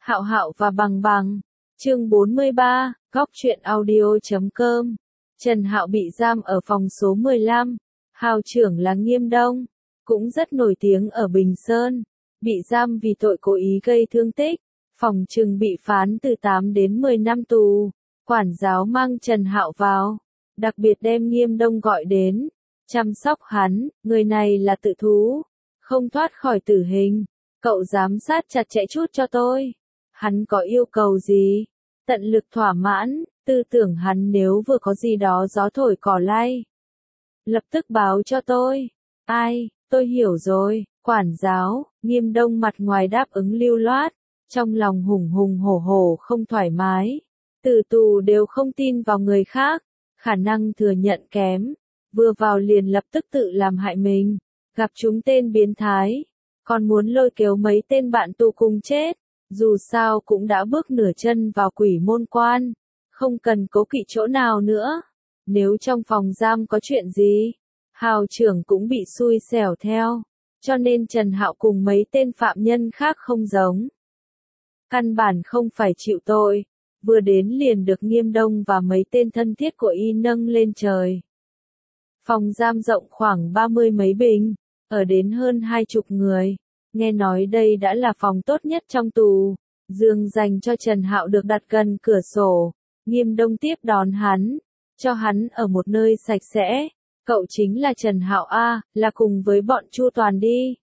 Hạo Hạo và Bằng Bằng. Chương 43, Góc truyện audio.com. Trần Hạo bị giam ở phòng số 15. Hào trưởng là Nghiêm Đông, cũng rất nổi tiếng ở Bình Sơn, bị giam vì tội cố ý gây thương tích, phòng trừng bị phán từ 8 đến 10 năm tù. Quản giáo mang Trần Hạo vào, đặc biệt đem Nghiêm Đông gọi đến, chăm sóc hắn, người này là tự thú, không thoát khỏi tử hình, cậu giám sát chặt chẽ chút cho tôi. Hắn có yêu cầu gì? Tận lực thỏa mãn, tư tưởng hắn nếu vừa có gì đó gió thổi cỏ lay, lập tức báo cho tôi. Ai, tôi hiểu rồi, quản giáo. Nghiêm Đông mặt ngoài đáp ứng lưu loát, trong lòng hùng hùng hổ hổ không thoải mái. Tử tù đều không tin vào người khác, khả năng thừa nhận kém, vừa vào liền lập tức tự làm hại mình, gặp chúng tên biến thái, còn muốn lôi kéo mấy tên bạn tù cùng chết. Dù sao cũng đã bước nửa chân vào quỷ môn quan, không cần cố kỵ chỗ nào nữa. Nếu trong phòng giam có chuyện gì, Hào trưởng cũng bị xui xẻo theo, cho nên Trần Hạo cùng mấy tên phạm nhân khác không giống. Căn bản không phải chịu tội, vừa đến liền được Nghiêm Đông và mấy tên thân thiết của y nâng lên trời. Phòng giam rộng khoảng 30 mấy bình, ở đến hơn 20 người. Nghe nói đây đã là phòng tốt nhất trong tù, giường dành cho Trần Hạo được đặt gần cửa sổ. Nghiêm Đông tiếp đón hắn, cho hắn ở một nơi sạch sẽ. Cậu chính là Trần Hạo a, là cùng với bọn Chu Toàn đi.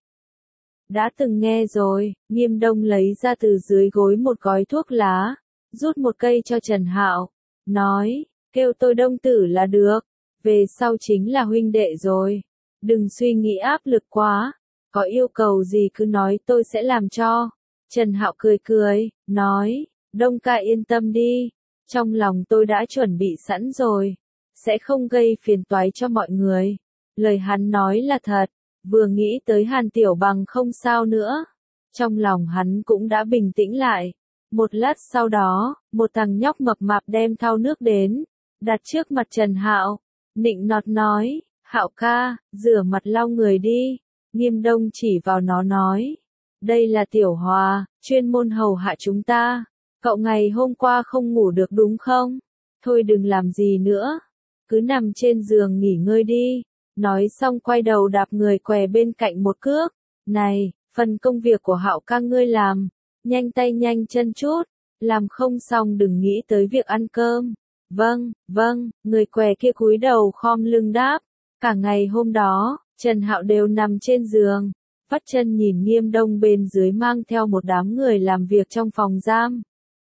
Đã từng nghe rồi. Nghiêm Đông lấy ra từ dưới gối một gói thuốc lá, rút một cây cho Trần Hạo, nói, kêu tôi Đông tử là được, về sau chính là huynh đệ rồi. Đừng suy nghĩ áp lực quá. Có yêu cầu gì cứ nói tôi sẽ làm cho. Trần Hạo cười cười, nói, Đông ca yên tâm đi, trong lòng tôi đã chuẩn bị sẵn rồi, sẽ không gây phiền toái cho mọi người. Lời hắn nói là thật, vừa nghĩ tới Hàn Tiểu Bằng không sao nữa, trong lòng hắn cũng đã bình tĩnh lại. Một lát sau đó, một thằng nhóc mập mạp đem thau nước đến, đặt trước mặt Trần Hạo, nịnh nọt nói, Hạo ca, rửa mặt lau người đi. Nghiêm Đông chỉ vào nó nói, đây là Tiểu Hòa, chuyên môn hầu hạ chúng ta. Cậu ngày hôm qua không ngủ được đúng không? Thôi đừng làm gì nữa, cứ nằm trên giường nghỉ ngơi đi. Nói xong quay đầu đạp người què bên cạnh một cước. Này, phần công việc của Hạo ca ngươi làm, nhanh tay nhanh chân chút, làm không xong đừng nghĩ tới việc ăn cơm. Vâng, vâng, người què kia cúi đầu khom lưng đáp. Cả ngày hôm đó, Trần Hạo đều nằm trên giường, vắt chân nhìn Nghiêm Đông bên dưới mang theo một đám người làm việc trong phòng giam.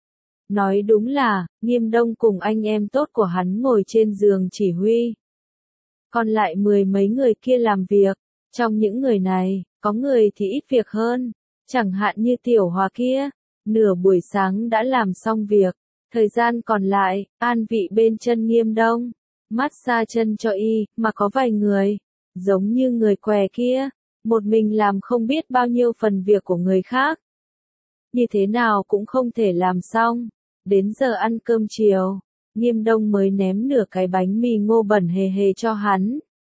Nói đúng là, Nghiêm Đông cùng anh em tốt của hắn ngồi trên giường chỉ huy. Còn lại 10 mấy người kia làm việc, trong những người này, có người thì ít việc hơn, chẳng hạn như Tiểu Hòa kia, nửa buổi sáng đã làm xong việc, thời gian còn lại, an vị bên chân Nghiêm Đông, massage chân cho y, mà có vài người, giống như người què kia, một mình làm không biết bao nhiêu phần việc của người khác. Như thế nào cũng không thể làm xong. Đến giờ ăn cơm chiều, Nghiêm Đông mới ném nửa cái bánh mì ngô bẩn hề hề cho hắn.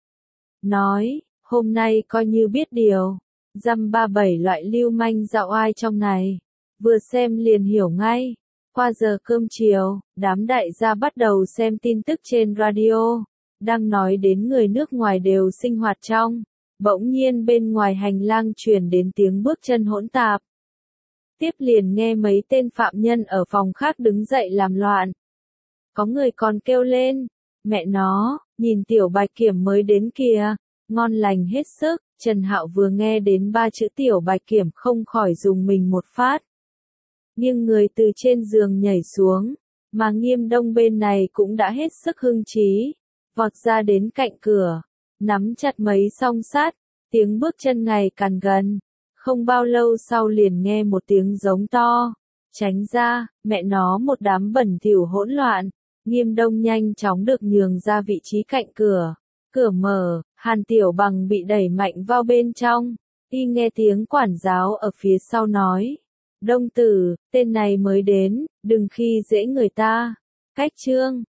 Nói, hôm nay coi như biết điều, dăm 37 loại lưu manh dạo ai trong này, vừa xem liền hiểu ngay. Qua giờ cơm chiều, đám đại gia bắt đầu xem tin tức trên radio. Đang nói đến người nước ngoài đều sinh hoạt trong, bỗng nhiên bên ngoài hành lang truyền đến tiếng bước chân hỗn tạp. Tiếp liền nghe mấy tên phạm nhân ở phòng khác đứng dậy làm loạn. Có người còn kêu lên, mẹ nó, nhìn Tiểu Bạch Kiểm mới đến kìa, ngon lành hết sức. Trần Hạo vừa nghe đến 3 chữ Tiểu Bạch Kiểm không khỏi dùng mình một phát. Nhưng người từ trên giường nhảy xuống, mà Nghiêm Đông bên này cũng đã hết sức hưng trí. Vọt ra đến cạnh cửa, nắm chặt mấy song sắt, tiếng bước chân ngày càng gần. Không bao lâu sau liền nghe một tiếng giống to, tránh ra, mẹ nó một đám bẩn thỉu hỗn loạn. Nghiêm Đông nhanh chóng được nhường ra vị trí cạnh cửa. Cửa mở, Hàn Tiểu Bằng bị đẩy mạnh vào bên trong. Y nghe tiếng quản giáo ở phía sau nói, Đông tử, tên này mới đến, đừng khi dễ người ta. Cách chương